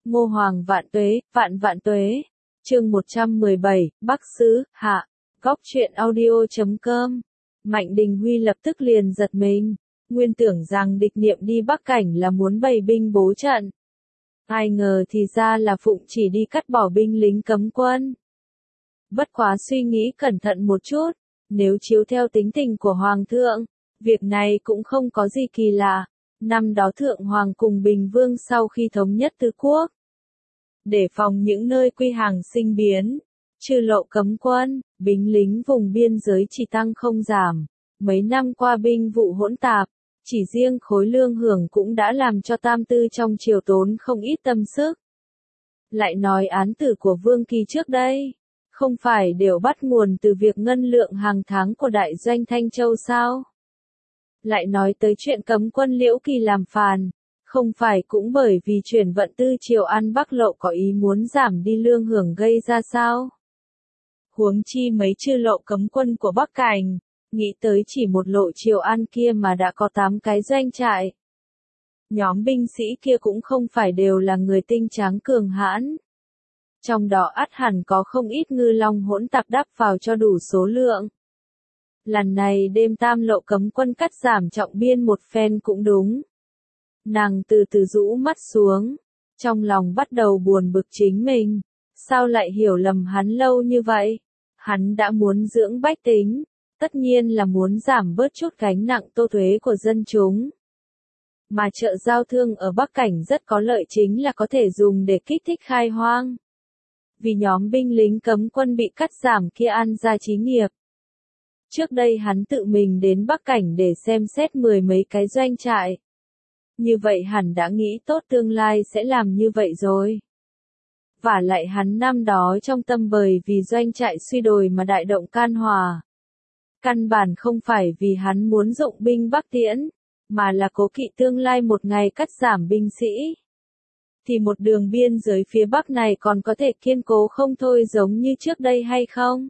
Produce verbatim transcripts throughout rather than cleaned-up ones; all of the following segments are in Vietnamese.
Ngô Hoàng vạn tuế, vạn vạn tuế. Chương một trăm mười bảy, Bắc Sứ, hạ. Góc truyện audio chấm com. Mạnh Đình Huy lập tức liền giật mình, nguyên tưởng rằng địch niệm đi Bắc Cảnh là muốn bày binh bố trận. Ai ngờ thì ra là Phụng chỉ đi cắt bỏ binh lính cấm quân. Bất quá suy nghĩ cẩn thận một chút, nếu chiếu theo tính tình của Hoàng thượng, việc này cũng không có gì kỳ lạ. Năm đó Thượng Hoàng cùng Bình Vương sau khi thống nhất tứ quốc, để phòng những nơi quy hàng sinh biến, trừ lộ cấm quân, binh lính vùng biên giới chỉ tăng không giảm. Mấy năm qua binh vụ hỗn tạp, chỉ riêng khối lương hưởng cũng đã làm cho tam tư trong triều tốn không ít tâm sức. Lại nói án tử của Vương Kỳ trước đây, không phải đều bắt nguồn từ việc ngân lượng hàng tháng của đại doanh Thanh Châu sao? Lại nói tới chuyện cấm quân Liễu Kỳ làm phàn, không phải cũng bởi vì chuyển vận tư triều An Bắc Lộ có ý muốn giảm đi lương hưởng gây ra sao? Huống chi mấy chư lộ cấm quân của Bắc Cảnh, nghĩ tới chỉ một lộ triều An kia mà đã có tám cái doanh trại. Nhóm binh sĩ kia cũng không phải đều là người tinh tráng cường hãn. Trong đó ắt hẳn có không ít ngư long hỗn tạp đắp vào cho đủ số lượng. Lần này đêm tam lộ cấm quân cắt giảm trọng biên một phen cũng đúng. Nàng từ từ rũ mắt xuống, trong lòng bắt đầu buồn bực chính mình. Sao lại hiểu lầm hắn lâu như vậy? Hắn đã muốn dưỡng bách tính, tất nhiên là muốn giảm bớt chút gánh nặng tô thuế của dân chúng. Mà chợ giao thương ở Bắc Cảnh rất có lợi chính là có thể dùng để kích thích khai hoang. Vì nhóm binh lính cấm quân bị cắt giảm kia ăn ra chí nghiệp. Trước đây hắn tự mình đến Bắc Cảnh để xem xét mười mấy cái doanh trại. Như vậy hẳn đã nghĩ tốt tương lai sẽ làm như vậy rồi. Vả lại hắn năm đó trong tâm bởi vì doanh trại suy đồi mà đại động can hòa. Căn bản không phải vì hắn muốn dụng binh Bắc Tiễn, mà là cố kỵ tương lai một ngày cắt giảm binh sĩ. Thì một đường biên giới phía Bắc này còn có thể kiên cố không thôi giống như trước đây hay không?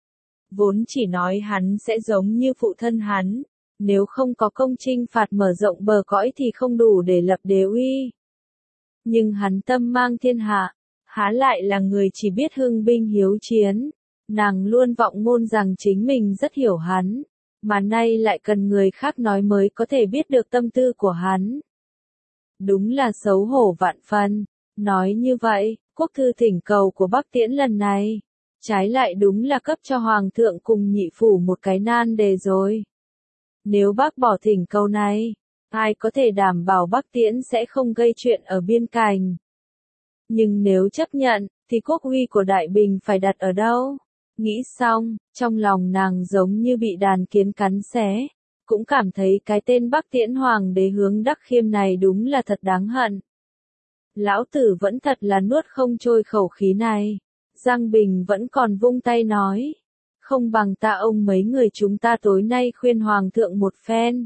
Vốn chỉ nói hắn sẽ giống như phụ thân hắn, nếu không có công chinh phạt mở rộng bờ cõi thì không đủ để lập đế uy. Nhưng hắn tâm mang thiên hạ, há lại là người chỉ biết hưng binh hiếu chiến, nàng luôn vọng ngôn rằng chính mình rất hiểu hắn, mà nay lại cần người khác nói mới có thể biết được tâm tư của hắn. Đúng là xấu hổ vạn phần, nói như vậy, quốc thư thỉnh cầu của Bắc Tiễn lần này, trái lại đúng là cấp cho Hoàng thượng cùng nhị phủ một cái nan đề rồi. Nếu bác bỏ thỉnh cầu này, ai có thể đảm bảo Bắc Tiễn sẽ không gây chuyện ở biên cảnh. Nhưng nếu chấp nhận, thì quốc uy của Đại Bình phải đặt ở đâu? Nghĩ xong, trong lòng nàng giống như bị đàn kiến cắn xé, cũng cảm thấy cái tên Bắc Tiễn Hoàng đế hướng Đắc Khiêm này đúng là thật đáng hận. Lão tử vẫn thật là nuốt không trôi khẩu khí này. Giang Bình vẫn còn vung tay nói, không bằng ta ông mấy người chúng ta tối nay khuyên Hoàng thượng một phen.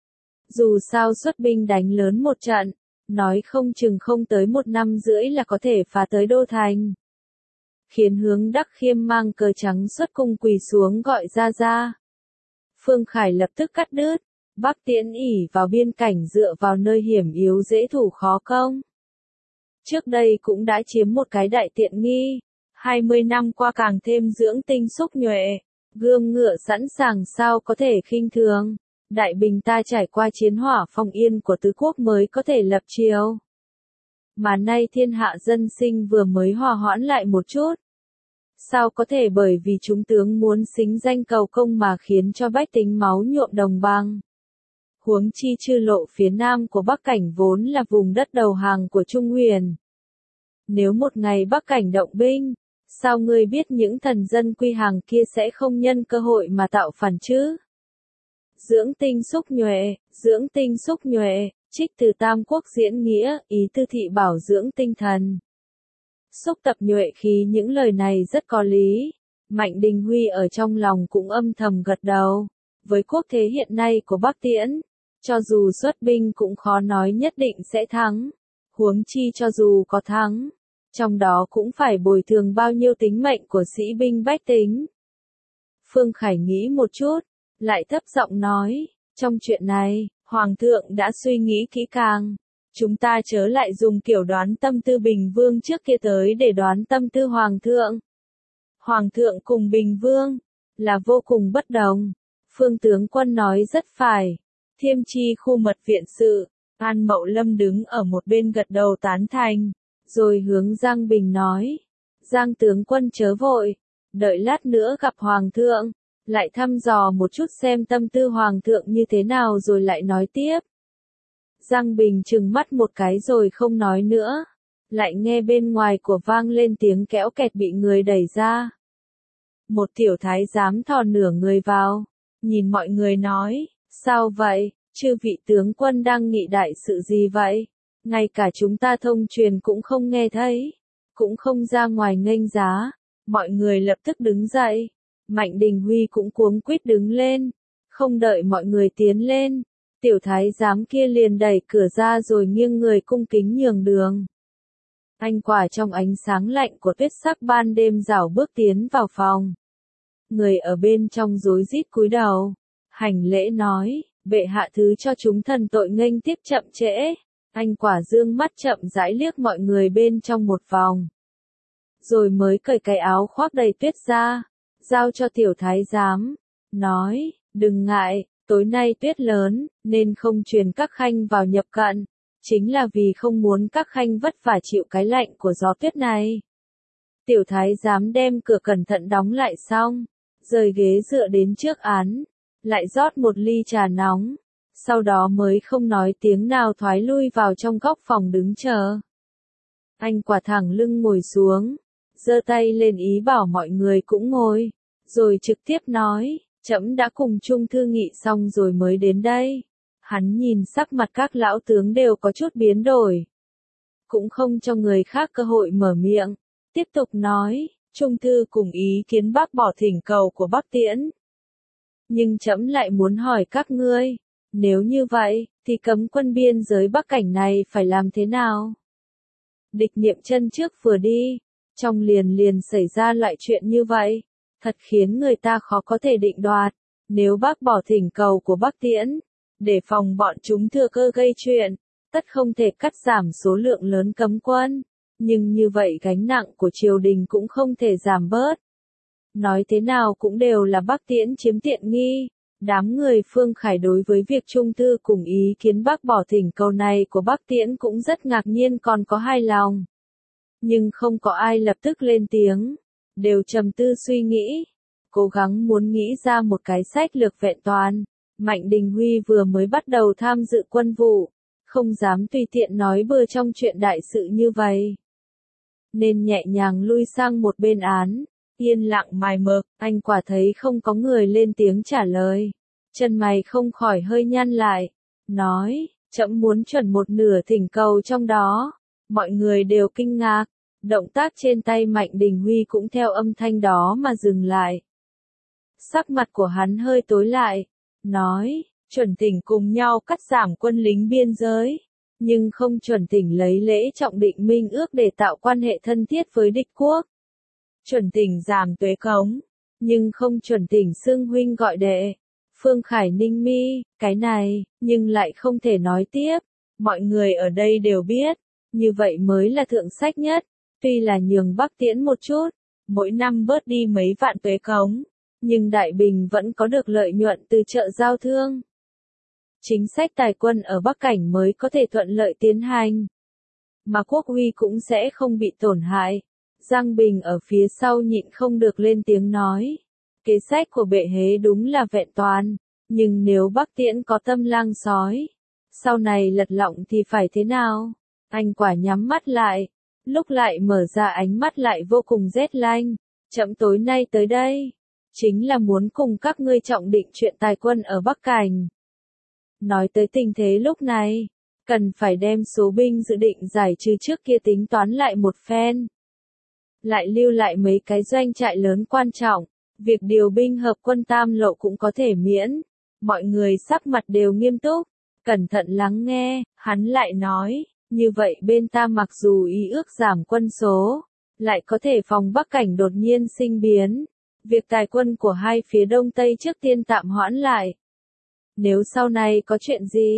Dù sao xuất binh đánh lớn một trận, nói không chừng không tới một năm rưỡi là có thể phá tới Đô Thành. Khiến Hướng Đắc Khiêm mang cờ trắng xuất cung quỳ xuống gọi ra ra. Phương Khải lập tức cắt đứt, Bắc Tiễn ỷ vào biên cảnh dựa vào nơi hiểm yếu dễ thủ khó công. Trước đây cũng đã chiếm một cái đại tiện nghi, hai mươi năm qua càng thêm dưỡng tinh xúc nhuệ, gươm ngựa sẵn sàng sao có thể khinh thường. Đại Bình ta trải qua chiến hỏa phong yên của tứ quốc mới có thể lập triều. Mà nay thiên hạ dân sinh vừa mới hòa hoãn lại một chút. Sao có thể bởi vì chúng tướng muốn xính danh cầu công mà khiến cho bách tính máu nhuộm đồng bằng. Huống chi chư lộ phía nam của Bắc Cảnh vốn là vùng đất đầu hàng của Trung Huyền. Nếu một ngày Bắc Cảnh động binh, sao ngươi biết những thần dân quy hàng kia sẽ không nhân cơ hội mà tạo phản chứ? Dưỡng tinh xúc nhuệ, dưỡng tinh xúc nhuệ, trích từ Tam Quốc diễn nghĩa, ý tư thị bảo dưỡng tinh thần. Xúc tập nhuệ khí những lời này rất có lý. Mạnh Đình Huy ở trong lòng cũng âm thầm gật đầu. Với quốc thế hiện nay của Bắc Tiễn, cho dù xuất binh cũng khó nói nhất định sẽ thắng. Huống chi cho dù có thắng, trong đó cũng phải bồi thường bao nhiêu tính mệnh của sĩ binh bách tính. Phương Khải nghĩ một chút, lại thấp giọng nói, trong chuyện này, Hoàng thượng đã suy nghĩ kỹ càng. chúng ta chớ lại dùng kiểu đoán tâm tư Bình Vương trước kia tới để đoán tâm tư Hoàng thượng. Hoàng thượng cùng Bình Vương là vô cùng bất đồng. Phương tướng quân nói rất phải. Thiêm Chi khu mật viện sự, An Mậu Lâm đứng ở một bên gật đầu tán thành, rồi hướng Giang Bình nói. Giang tướng quân chớ vội, đợi lát nữa gặp Hoàng thượng, lại thăm dò một chút xem tâm tư Hoàng thượng như thế nào rồi lại nói tiếp. Giang Bình trừng mắt một cái rồi không nói nữa, lại nghe bên ngoài của vang lên tiếng kéo kẹt bị người đẩy ra. Một tiểu thái giám thò nửa người vào, nhìn mọi người nói, sao vậy, chư vị tướng quân đang nghị đại sự gì vậy? Ngay cả chúng ta thông truyền cũng không nghe thấy, cũng không ra ngoài nghênh giá. Mọi người lập tức đứng dậy, Mạnh Đình Huy cũng cuống quýt đứng lên, không đợi mọi người tiến lên, tiểu thái giám kia liền đẩy cửa ra rồi nghiêng người cung kính nhường đường. Anh quả trong ánh sáng lạnh của tuyết sắc ban đêm rảo bước tiến vào phòng. Người ở bên trong rối rít cúi đầu, hành lễ nói, bệ hạ thứ cho chúng thần tội nghênh tiếp chậm trễ. Anh quả dương mắt chậm rãi liếc mọi người bên trong một vòng, rồi mới cởi cái áo khoác đầy tuyết ra, giao cho tiểu thái giám, nói, đừng ngại, tối nay tuyết lớn, nên không truyền các khanh vào nhập cận, chính là vì không muốn các khanh vất vả chịu cái lạnh của gió tuyết này. Tiểu thái giám đem cửa cẩn thận đóng lại xong, rời ghế dựa đến trước án, lại rót một ly trà nóng, sau đó mới không nói tiếng nào thoái lui vào trong góc phòng đứng chờ. Anh quả thẳng lưng ngồi xuống, giơ tay lên ý bảo mọi người cũng ngồi, rồi trực tiếp nói, trẫm đã cùng Trung thư nghị xong rồi mới đến đây. Hắn nhìn sắc mặt các lão tướng đều có chút biến đổi, cũng không cho người khác cơ hội mở miệng, tiếp tục nói, Trung thư cùng ý kiến bác bỏ thỉnh cầu của Bắc Tiễn. Nhưng trẫm lại muốn hỏi các ngươi, nếu như vậy, thì cấm quân biên giới Bắc Cảnh này phải làm thế nào? Địch Niệm chân trước vừa đi, trong liền liền xảy ra loại chuyện như vậy, thật khiến người ta khó có thể định đoạt. Nếu bác bỏ thỉnh cầu của Bắc Tiễn, để phòng bọn chúng thừa cơ gây chuyện, tất không thể cắt giảm số lượng lớn cấm quân, nhưng như vậy gánh nặng của triều đình cũng không thể giảm bớt. Nói thế nào cũng đều là Bắc Tiễn chiếm tiện nghi. Đám người Phương Khải đối với việc Trung thư cùng ý kiến bác bỏ thỉnh cầu này của Bắc Tiễn cũng rất ngạc nhiên còn có hài lòng. Nhưng không có ai lập tức lên tiếng, đều trầm tư suy nghĩ, cố gắng muốn nghĩ ra một cái sách lược vẹn toàn. Mạnh Đình Huy vừa mới bắt đầu tham dự quân vụ, không dám tùy tiện nói bừa trong chuyện đại sự như vậy, nên nhẹ nhàng lui sang một bên án, yên lặng mài mực. Anh quả thấy không có người lên tiếng trả lời, chân mày không khỏi hơi nhăn lại, nói, trẫm muốn chuẩn một nửa thỉnh cầu trong đó. Mọi người đều kinh ngạc, động tác trên tay Mạnh Đình Huy cũng theo âm thanh đó mà dừng lại. Sắc mặt của hắn hơi tối lại, nói, chuẩn thỉnh cùng nhau cắt giảm quân lính biên giới, nhưng không chuẩn thỉnh lấy lễ trọng định minh ước để tạo quan hệ thân thiết với địch quốc. Chuẩn thỉnh giảm tuế cống, nhưng không chuẩn thỉnh xưng huynh gọi đệ. Phương Khải ninh mi, cái này, nhưng lại không thể nói tiếp. Mọi người ở đây đều biết, như vậy mới là thượng sách nhất. Tuy là nhường Bắc Tiễn một chút, mỗi năm bớt đi mấy vạn tuế cống, nhưng Đại Bình vẫn có được lợi nhuận từ chợ giao thương. Chính sách tài quân ở Bắc Cảnh mới có thể thuận lợi tiến hành, mà quốc uy cũng sẽ không bị tổn hại. Giang Bình ở phía sau nhịn không được lên tiếng nói, kế sách của bệ hế đúng là vẹn toàn, nhưng nếu Bắc Tiễn có tâm lang sói, sau này lật lọng thì phải thế nào? Anh quả nhắm mắt lại, lúc lại mở ra ánh mắt lại vô cùng rét lanh. Trẫm tối nay tới đây, chính là muốn cùng các ngươi trọng định chuyện tài quân ở Bắc Cảnh. Nói tới tình thế lúc này, cần phải đem số binh dự định giải trừ trước kia tính toán lại một phen. Lại lưu lại mấy cái doanh trại lớn quan trọng, việc điều binh hợp quân tam lộ cũng có thể miễn. Mọi người sắc mặt đều nghiêm túc, cẩn thận lắng nghe, hắn lại nói, như vậy bên ta mặc dù ý ước giảm quân số, lại có thể phòng Bắc Cảnh đột nhiên sinh biến. Việc tài quân của hai phía Đông Tây trước tiên tạm hoãn lại. Nếu sau này có chuyện gì,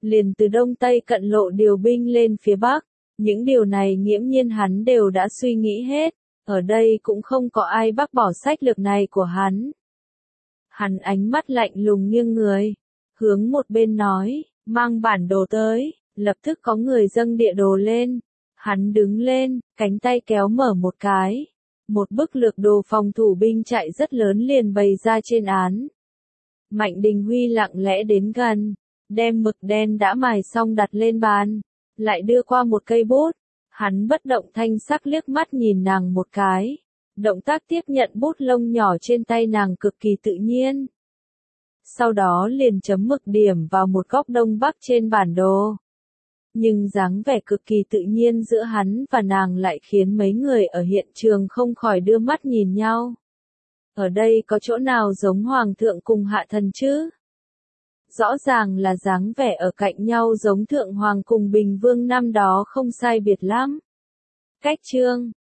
liền từ đông tây cận lộ điều binh lên phía bắc. Những điều này nghiễm nhiên hắn đều đã suy nghĩ hết, ở đây cũng không có ai bác bỏ sách lược này của hắn. Hắn ánh mắt lạnh lùng nghiêng người, hướng một bên nói, mang bản đồ tới, lập tức có người dâng địa đồ lên. Hắn đứng lên, cánh tay kéo mở một cái. Một bức lược đồ phòng thủ binh chạy rất lớn liền bày ra trên án. Mạnh Đình Huy lặng lẽ đến gần, đem mực đen đã mài xong đặt lên bàn, lại đưa qua một cây bút. Hắn bất động thanh sắc liếc mắt nhìn nàng một cái. Động tác tiếp nhận bút lông nhỏ trên tay nàng cực kỳ tự nhiên. Sau đó liền chấm mực điểm vào một góc đông bắc trên bản đồ. Nhưng dáng vẻ cực kỳ tự nhiên giữa hắn và nàng lại khiến mấy người ở hiện trường không khỏi đưa mắt nhìn nhau. Ở đây có chỗ nào giống hoàng thượng cùng hạ thần chứ? Rõ ràng là dáng vẻ ở cạnh nhau giống thượng hoàng cùng bình vương năm đó không sai biệt lắm. Cách chương